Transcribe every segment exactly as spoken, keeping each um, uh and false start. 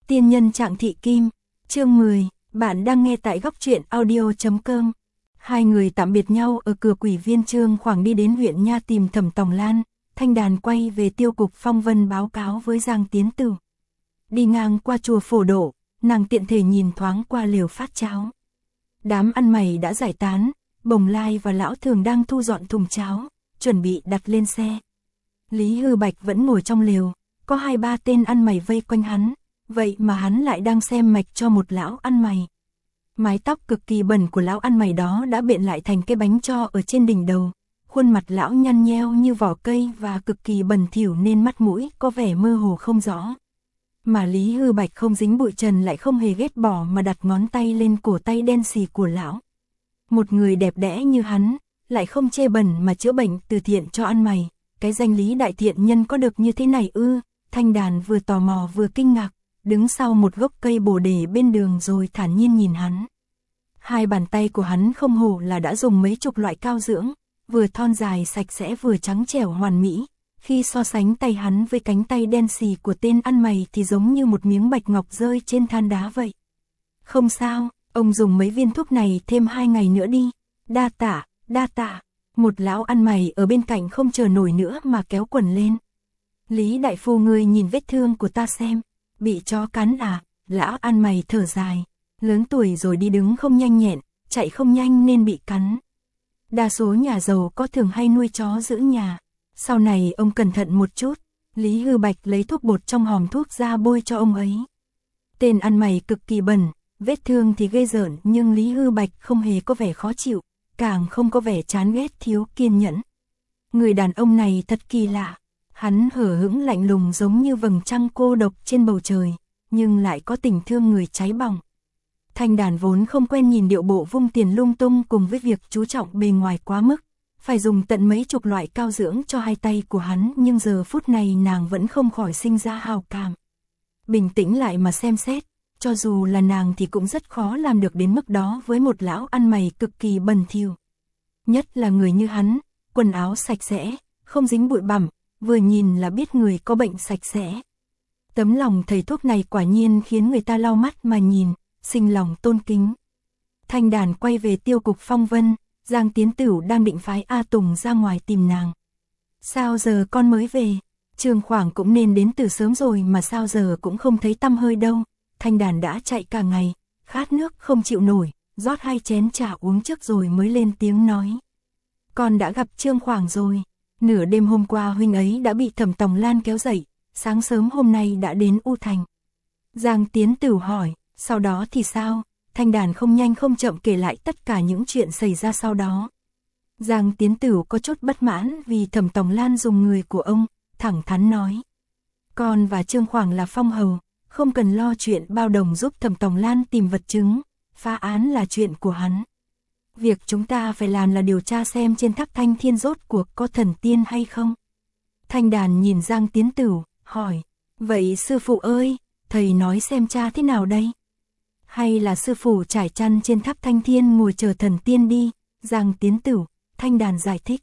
Tiên nhân Trạng Thị Kim, chương mười, bạn đang nghe tại góc truyện audio chấm com. Hai người tạm biệt nhau ở cửa Quỷ Viên. Trương Khoảng đi đến huyện Nha tìm Thẩm Tòng Lan, Thanh Đàn quay về Tiêu cục Phong Vân báo cáo với Giang Tiến Tử. Đi ngang qua chùa Phổ Độ, nàng tiện thể nhìn thoáng qua lều phát cháo. Đám ăn mày đã giải tán, Bồng Lai và Lão Thường đang thu dọn thùng cháo, chuẩn bị đặt lên xe. Lý Hư Bạch vẫn ngồi trong lều, có hai ba tên ăn mày vây quanh hắn, vậy mà hắn lại đang xem mạch cho một lão ăn mày. Mái tóc cực kỳ bẩn của lão ăn mày đó đã biện lại thành cái bánh tro ở trên đỉnh đầu, khuôn mặt lão nhăn nheo như vỏ cây và cực kỳ bẩn thỉu nên mắt mũi có vẻ mơ hồ không rõ. Mà Lý Hư Bạch không dính bụi trần lại không hề ghét bỏ mà đặt ngón tay lên cổ tay đen xì của lão. Một người đẹp đẽ như hắn, lại không chê bẩn mà chữa bệnh từ thiện cho ăn mày, cái danh lý đại thiện nhân có được như thế này ư? Thanh Đàn vừa tò mò vừa kinh ngạc, đứng sau một gốc cây bồ đề bên đường rồi thản nhiên nhìn hắn. Hai bàn tay của hắn không hổ là đã dùng mấy chục loại cao dưỡng, vừa thon dài sạch sẽ vừa trắng trẻo hoàn mỹ. Khi so sánh tay hắn với cánh tay đen xì của tên ăn mày thì giống như một miếng bạch ngọc rơi trên than đá vậy. Không sao, ông dùng mấy viên thuốc này thêm hai ngày nữa đi. Đa tạ, đa tạ. Một lão ăn mày ở bên cạnh không chờ nổi nữa mà kéo quần lên. Lý đại phu, ngươi nhìn vết thương của ta xem. Bị chó cắn à? Lão ăn mày thở dài. Lớn tuổi rồi đi đứng không nhanh nhẹn, chạy không nhanh nên bị cắn. Đa số nhà giàu có thường hay nuôi chó giữ nhà. Sau này ông cẩn thận một chút. Lý Hư Bạch lấy thuốc bột trong hòm thuốc ra bôi cho ông ấy. Tên ăn mày cực kỳ bẩn, vết thương thì ghê rợn nhưng Lý Hư Bạch không hề có vẻ khó chịu, càng không có vẻ chán ghét thiếu kiên nhẫn. Người đàn ông này thật kỳ lạ. Hắn hở hững lạnh lùng giống như vầng trăng cô độc trên bầu trời, nhưng lại có tình thương người cháy bỏng. Thanh Đàn vốn không quen nhìn điệu bộ vung tiền lung tung cùng với việc chú trọng bề ngoài quá mức, phải dùng tận mấy chục loại cao dưỡng cho hai tay của hắn, nhưng giờ phút này nàng vẫn không khỏi sinh ra hào cảm. Bình tĩnh lại mà xem xét, cho dù là nàng thì cũng rất khó làm được đến mức đó với một lão ăn mày cực kỳ bẩn thỉu. Nhất là người như hắn, quần áo sạch sẽ, không dính bụi bặm, vừa nhìn là biết người có bệnh sạch sẽ. Tấm lòng thầy thuốc này quả nhiên khiến người ta lau mắt mà nhìn, sinh lòng tôn kính. Thanh Đàn quay về Tiêu cục Phong Vân, Giang Tiến Tử đang định phái A Tùng ra ngoài tìm nàng. Sao giờ con mới về? Trương Khoảng cũng nên đến từ sớm rồi mà sao giờ cũng không thấy tăm hơi đâu. Thanh Đàn đã chạy cả ngày, khát nước không chịu nổi, rót hai chén trà uống trước rồi mới lên tiếng nói. Con đã gặp Trương Khoảng rồi. Nửa đêm hôm qua huynh ấy đã bị Thẩm Tòng Lan kéo dậy, sáng sớm hôm nay đã đến U Thành. Giang Tiến Tử hỏi, sau đó thì sao? Thanh Đàn không nhanh không chậm kể lại tất cả những chuyện xảy ra sau đó. Giang Tiến Tử có chút bất mãn vì Thẩm Tòng Lan dùng người của ông, thẳng thắn nói. Con và Trương Khoảng là phong hầu, không cần lo chuyện bao đồng giúp Thẩm Tòng Lan tìm vật chứng, phá án là chuyện của hắn. Việc chúng ta phải làm là điều tra xem trên tháp Thanh Thiên rốt cuộc có thần tiên hay không. Thanh Đàn nhìn Giang Tiến Tử, hỏi, vậy sư phụ ơi, thầy nói xem tra thế nào đây? Hay là sư phụ trải chăn trên tháp Thanh Thiên ngồi chờ thần tiên đi? Giang Tiến Tử, Thanh Đàn giải thích.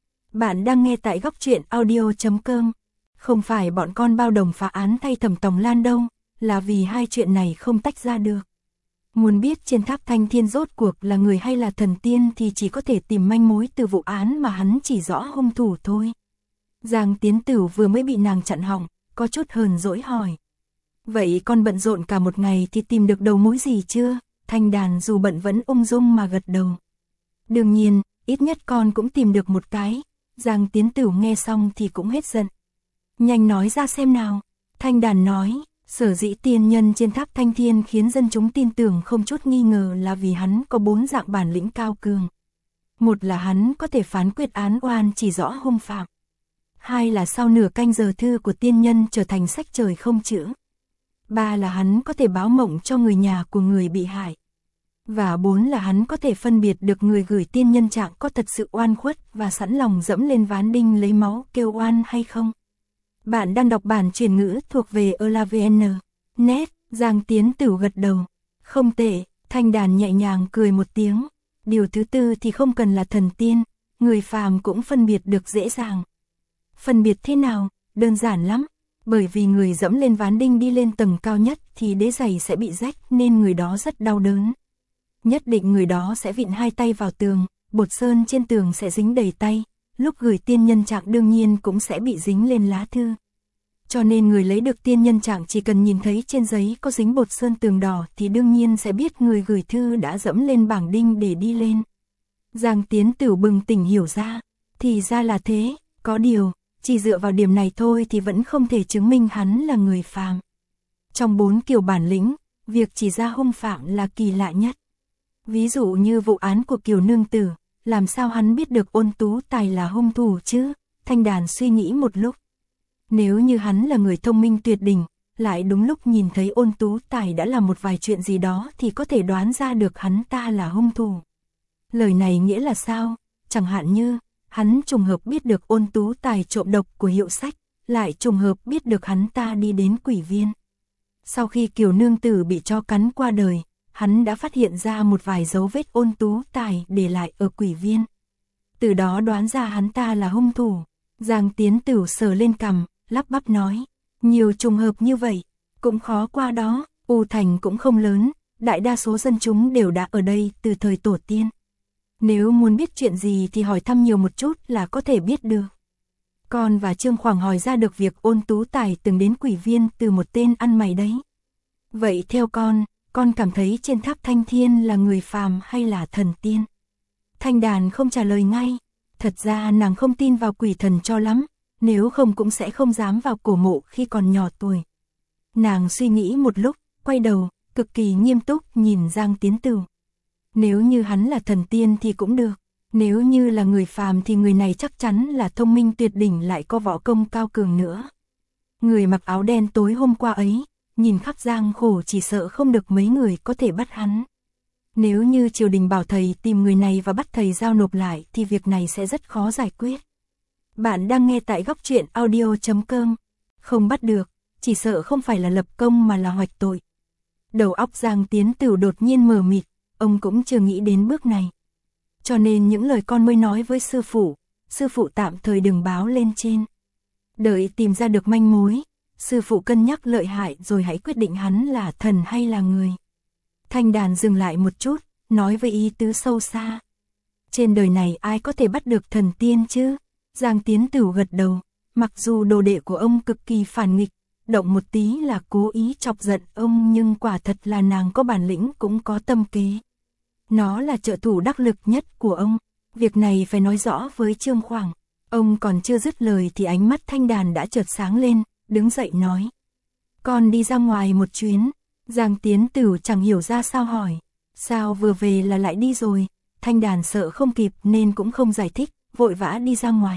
Bạn đang nghe tại góc truyện audio chấm com. Không phải bọn con bao đồng phá án thay Thẩm Tòng Lan đâu, là vì hai chuyện này không tách ra được. Muốn biết trên tháp Thanh Thiên rốt cuộc là người hay là thần tiên thì chỉ có thể tìm manh mối từ vụ án mà hắn chỉ rõ hung thủ thôi. Giang Tiến Tử vừa mới bị nàng chặn họng, có chút hờn dỗi hỏi. Vậy con bận rộn cả một ngày thì tìm được đầu mối gì chưa? Thanh Đàn dù bận vẫn ung dung mà gật đầu. Đương nhiên, ít nhất con cũng tìm được một cái. Giang Tiến Tử nghe xong thì cũng hết giận. Nhanh nói ra xem nào. Thanh Đàn nói, sở dĩ tiên nhân trên tháp Thanh Thiên khiến dân chúng tin tưởng không chút nghi ngờ là vì hắn có bốn dạng bản lĩnh cao cường. Một là hắn có thể phán quyết án oan chỉ rõ hung phạm. Hai là sau nửa canh giờ thư của tiên nhân trở thành sách trời không chữ. Ba là hắn có thể báo mộng cho người nhà của người bị hại. Và bốn là hắn có thể phân biệt được người gửi tiên nhân trạng có thật sự oan khuất và sẵn lòng dẫm lên ván đinh lấy máu kêu oan hay không. Bạn đang đọc bản truyền ngữ thuộc về Elavn. Net, Giang Tiến Tử gật đầu. Không tệ, Thanh Đàn nhẹ nhàng cười một tiếng. Điều thứ tư thì không cần là thần tiên, người phàm cũng phân biệt được dễ dàng. Phân biệt thế nào? Đơn giản lắm. Bởi vì người dẫm lên ván đinh đi lên tầng cao nhất thì đế giày sẽ bị rách nên người đó rất đau đớn. Nhất định người đó sẽ vịn hai tay vào tường, bột sơn trên tường sẽ dính đầy tay, lúc gửi tiên nhân trạng đương nhiên cũng sẽ bị dính lên lá thư. Cho nên người lấy được tiên nhân trạng chỉ cần nhìn thấy trên giấy có dính bột sơn tường đỏ thì đương nhiên sẽ biết người gửi thư đã dẫm lên bảng đinh để đi lên. Giang Tiến Tửu bừng tỉnh hiểu ra, thì ra là thế, có điều, chỉ dựa vào điểm này thôi thì vẫn không thể chứng minh hắn là người phàm. Trong bốn kiểu bản lĩnh, việc chỉ ra hung phạm là kỳ lạ nhất. Ví dụ như vụ án của Kiều Nương Tử, làm sao hắn biết được Ôn Tú Tài là hung thủ chứ? Thanh Đàn suy nghĩ một lúc. Nếu như hắn là người thông minh tuyệt đỉnh, lại đúng lúc nhìn thấy Ôn Tú Tài đã làm một vài chuyện gì đó thì có thể đoán ra được hắn ta là hung thủ. Lời này nghĩa là sao? Chẳng hạn như, hắn trùng hợp biết được Ôn Tú Tài trộm độc của Hiệu Sách, lại trùng hợp biết được hắn ta đi đến Quỷ Viên. Sau khi Kiều Nương Tử bị tro cắn qua đời, hắn đã phát hiện ra một vài dấu vết Ôn Tú Tài để lại ở Quỷ Viên. Từ đó đoán ra hắn ta là hung thủ. Giang Tiến Tửu sờ lên cằm, lắp bắp nói, nhiều trùng hợp như vậy, cũng khó qua đó, U Thành cũng không lớn, đại đa số dân chúng đều đã ở đây từ thời tổ tiên. Nếu muốn biết chuyện gì thì hỏi thăm nhiều một chút là có thể biết được. Con và Trương Khoảng hỏi ra được việc Ôn Tú Tài từng đến Quỷ Viên từ một tên ăn mày đấy. Vậy theo con, con cảm thấy trên tháp Thanh Thiên là người phàm hay là thần tiên? Thanh Đàn không trả lời ngay, thật ra nàng không tin vào quỷ thần cho lắm, nếu không cũng sẽ không dám vào cổ mộ khi còn nhỏ tuổi. Nàng suy nghĩ một lúc, quay đầu, cực kỳ nghiêm túc nhìn Giang Tiến Tửu. Nếu như hắn là thần tiên thì cũng được, nếu như là người phàm thì người này chắc chắn là thông minh tuyệt đỉnh lại có võ công cao cường nữa. Người mặc áo đen tối hôm qua ấy, nhìn khắp giang khổ chỉ sợ không được mấy người có thể bắt hắn. Nếu như triều đình bảo thầy tìm người này và bắt thầy giao nộp lại thì việc này sẽ rất khó giải quyết. Bạn đang nghe tại góc truyện audio chấm com. Không bắt được, chỉ sợ không phải là lập công mà là hoạch tội. Đầu óc Giang Tiến Tửu đột nhiên mờ mịt, ông cũng chưa nghĩ đến bước này. Cho nên những lời con mới nói với sư phụ, sư phụ tạm thời đừng báo lên trên. Đợi tìm ra được manh mối, sư phụ cân nhắc lợi hại rồi hãy quyết định hắn là thần hay là người. Thanh Đàn dừng lại một chút, nói với ý tứ sâu xa. Trên đời này ai có thể bắt được thần tiên chứ? Giang Tiến Tửu gật đầu, mặc dù đồ đệ của ông cực kỳ phản nghịch, động một tí là cố ý chọc giận ông nhưng quả thật là nàng có bản lĩnh cũng có tâm kế. Nó là trợ thủ đắc lực nhất của ông, việc này phải nói rõ với Trương Khoảng. Ông còn chưa dứt lời thì ánh mắt Thanh Đàn đã chợt sáng lên, đứng dậy nói. Con đi ra ngoài một chuyến. Giang Tiến Tửu chẳng hiểu ra sao hỏi. Sao vừa về là lại đi rồi? Thanh Đàn sợ không kịp nên cũng không giải thích, vội vã đi ra ngoài.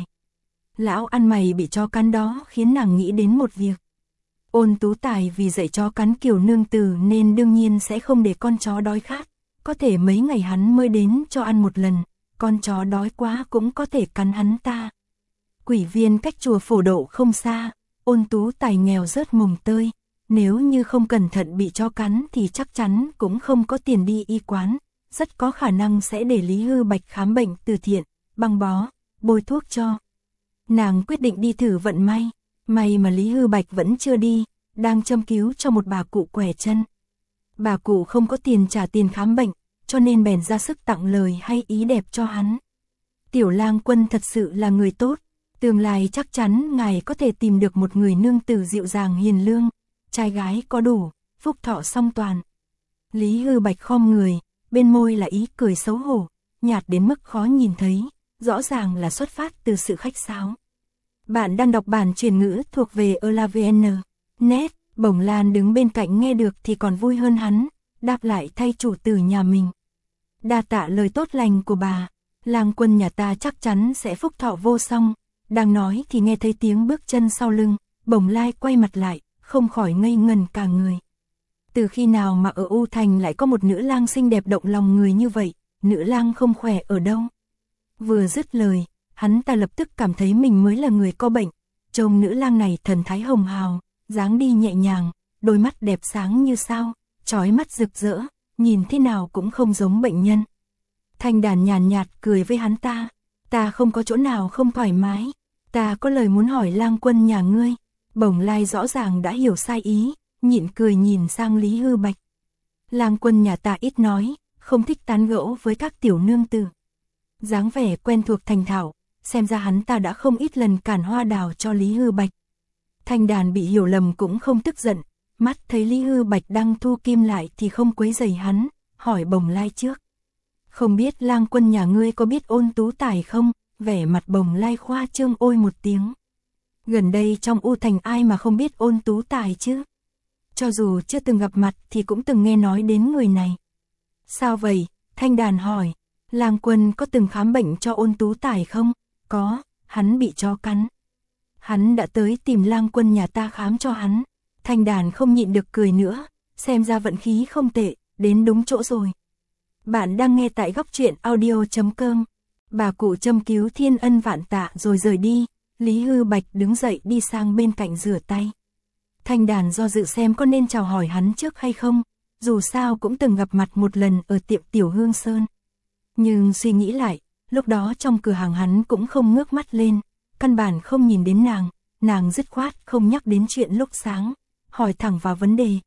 Lão ăn mày bị chó cắn đó khiến nàng nghĩ đến một việc. Ôn Tú Tài vì dạy chó cắn Kiều Nương Tử nên đương nhiên sẽ không để con chó đói khát. Có thể mấy ngày hắn mới đến cho ăn một lần, con chó đói quá cũng có thể cắn hắn ta. Quỷ Viên cách chùa Phổ Độ không xa, Ôn Tú Tài nghèo rớt mồng tơi. Nếu như không cẩn thận bị chó cắn thì chắc chắn cũng không có tiền đi y quán, rất có khả năng sẽ để Lý Hư Bạch khám bệnh từ thiện, băng bó, bôi thuốc cho. Nàng quyết định đi thử vận may, may mà Lý Hư Bạch vẫn chưa đi, đang châm cứu cho một bà cụ quẻ chân. Bà cụ không có tiền trả tiền khám bệnh, cho nên bèn ra sức tặng lời hay ý đẹp cho hắn. Tiểu Lang Quân thật sự là người tốt, tương lai chắc chắn ngài có thể tìm được một người nương tử dịu dàng hiền lương, trai gái có đủ, phúc thọ song toàn. Lý Hư Bạch khom người, bên môi là ý cười xấu hổ, nhạt đến mức khó nhìn thấy, rõ ràng là xuất phát từ sự khách sáo. Bạn đang đọc bản truyền ngữ thuộc về Elavn. Net, Bổng Lan đứng bên cạnh nghe được thì còn vui hơn hắn, đáp lại thay chủ tử nhà mình. Đa tạ lời tốt lành của bà, Lang Quân nhà ta chắc chắn sẽ phúc thọ vô song. Đang nói thì nghe thấy tiếng bước chân sau lưng, Bổng Lai quay mặt lại, không khỏi ngây ngần cả người. Từ khi nào mà ở U Thành lại có một nữ lang xinh đẹp động lòng người như vậy, nữ lang không khỏe ở đâu? Vừa dứt lời, hắn ta lập tức cảm thấy mình mới là người có bệnh. Trông nữ lang này thần thái hồng hào, dáng đi nhẹ nhàng, đôi mắt đẹp sáng như sao, chói mắt rực rỡ, nhìn thế nào cũng không giống bệnh nhân. Thanh Đàn nhàn nhạt cười với hắn ta, ta không có chỗ nào không thoải mái, ta có lời muốn hỏi Lang Quân nhà ngươi. Bồng Lai rõ ràng đã hiểu sai ý, nhịn cười nhìn sang Lý Hư Bạch. Lang Quân nhà ta ít nói, không thích tán gẫu với các tiểu nương tử. Dáng vẻ quen thuộc thành thạo, xem ra hắn ta đã không ít lần cản hoa đào cho Lý Hư Bạch. Thanh Đàn bị hiểu lầm cũng không tức giận, mắt thấy Lý Hư Bạch đang thu kim lại thì không quấy rầy hắn, hỏi Bồng Lai trước. Không biết Lang Quân nhà ngươi có biết Ôn Tú Tài không? Vẻ mặt Bồng Lai khoa trương ôi một tiếng. Gần đây trong U Thành ai mà không biết Ôn Tú Tài chứ? Cho dù chưa từng gặp mặt thì cũng từng nghe nói đến người này. Sao vậy? Thanh Đàn hỏi. Lang Quân có từng khám bệnh cho Ôn Tú Tài không? Có, hắn bị chó cắn. Hắn đã tới tìm Lang Quân nhà ta khám cho hắn. Thanh Đàn không nhịn được cười nữa, xem ra vận khí không tệ, đến đúng chỗ rồi. Bạn đang nghe tại góc truyện audio chấm com. Bà cụ châm cứu thiên ân vạn tạ rồi rời đi, Lý Hư Bạch đứng dậy đi sang bên cạnh rửa tay. Thanh Đàn do dự xem có nên chào hỏi hắn trước hay không, dù sao cũng từng gặp mặt một lần ở tiệm Tiểu Hương Sơn. Nhưng suy nghĩ lại, lúc đó trong cửa hàng hắn cũng không ngước mắt lên, căn bản không nhìn đến nàng, nàng dứt khoát không nhắc đến chuyện lúc sáng, hỏi thẳng vào vấn đề.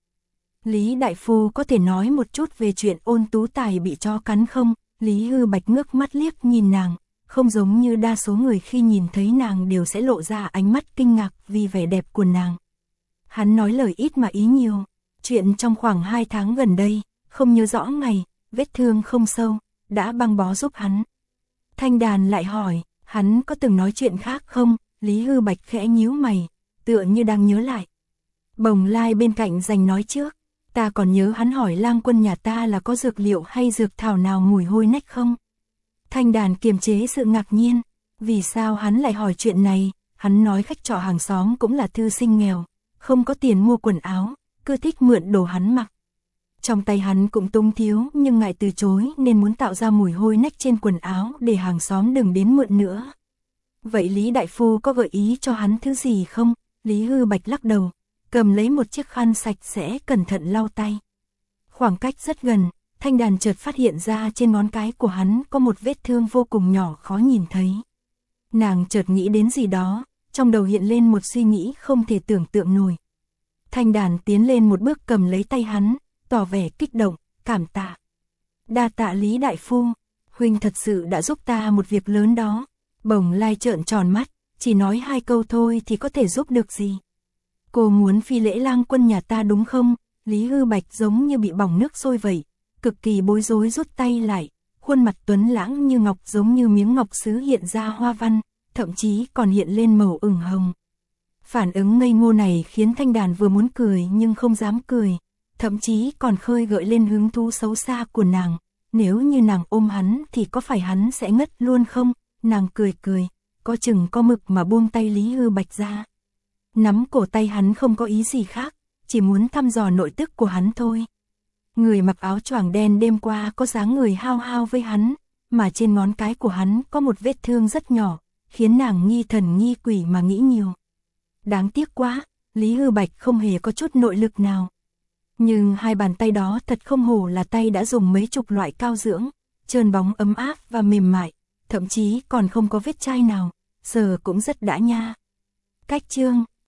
Lý Đại Phu có thể nói một chút về chuyện Ôn Tú Tài bị chó cắn không? Lý Hư Bạch ngước mắt liếc nhìn nàng, không giống như đa số người khi nhìn thấy nàng đều sẽ lộ ra ánh mắt kinh ngạc vì vẻ đẹp của nàng. Hắn nói lời ít mà ý nhiều, chuyện trong khoảng hai tháng gần đây, không nhớ rõ ngày, vết thương không sâu, đã băng bó giúp hắn. Thanh Đàn lại hỏi, hắn có từng nói chuyện khác không? Lý Hư Bạch khẽ nhíu mày, tựa như đang nhớ lại. Bồng Lai bên cạnh giành nói trước, ta còn nhớ hắn hỏi Lang Quân nhà ta là có dược liệu hay dược thảo nào mùi hôi nách không? Thanh Đàn kiềm chế sự ngạc nhiên, vì sao hắn lại hỏi chuyện này? Hắn nói khách trọ hàng xóm cũng là thư sinh nghèo, không có tiền mua quần áo, cứ thích mượn đồ hắn mặc. Trong tay hắn cũng túng thiếu nhưng ngại từ chối nên muốn tạo ra mùi hôi nách trên quần áo để hàng xóm đừng đến mượn nữa. Vậy Lý Đại Phu có gợi ý cho hắn thứ gì không? Lý Hư Bạch lắc đầu, cầm lấy một chiếc khăn sạch sẽ cẩn thận lau tay. Khoảng cách rất gần, Thanh Đàn chợt phát hiện ra trên ngón cái của hắn có một vết thương vô cùng nhỏ khó nhìn thấy. Nàng chợt nghĩ đến gì đó, trong đầu hiện lên một suy nghĩ không thể tưởng tượng nổi. Thanh Đàn tiến lên một bước cầm lấy tay hắn, tỏ vẻ kích động, cảm tạ. Đa tạ Lý Đại Phu, huynh thật sự đã giúp ta một việc lớn đó. Bồng Lai trợn tròn mắt, chỉ nói hai câu thôi thì có thể giúp được gì. Cô muốn phi lễ Lang Quân nhà ta đúng không? Lý Hư Bạch giống như bị bỏng nước sôi vậy, cực kỳ bối rối rút tay lại, khuôn mặt tuấn lãng như ngọc giống như miếng ngọc sứ hiện ra hoa văn, thậm chí còn hiện lên màu ửng hồng. Phản ứng ngây ngô này khiến Thanh Đàn vừa muốn cười nhưng không dám cười, thậm chí còn khơi gợi lên hứng thú xấu xa của nàng. Nếu như nàng ôm hắn thì có phải hắn sẽ ngất luôn không? Nàng cười cười, có chừng có mực mà buông tay Lý Hư Bạch ra. Nắm cổ tay hắn không có ý gì khác, chỉ muốn thăm dò nội tức của hắn thôi. Người mặc áo choàng đen đêm qua có dáng người hao hao với hắn, mà trên ngón cái của hắn có một vết thương rất nhỏ, khiến nàng nghi thần nghi quỷ mà nghĩ nhiều. Đáng tiếc quá, Lý Hư Bạch không hề có chút nội lực nào. Nhưng hai bàn tay đó thật không hổ là tay đã dùng mấy chục loại cao dưỡng, trơn bóng ấm áp và mềm mại, thậm chí còn không có vết chai nào, sờ cũng rất đã nha. Cách chương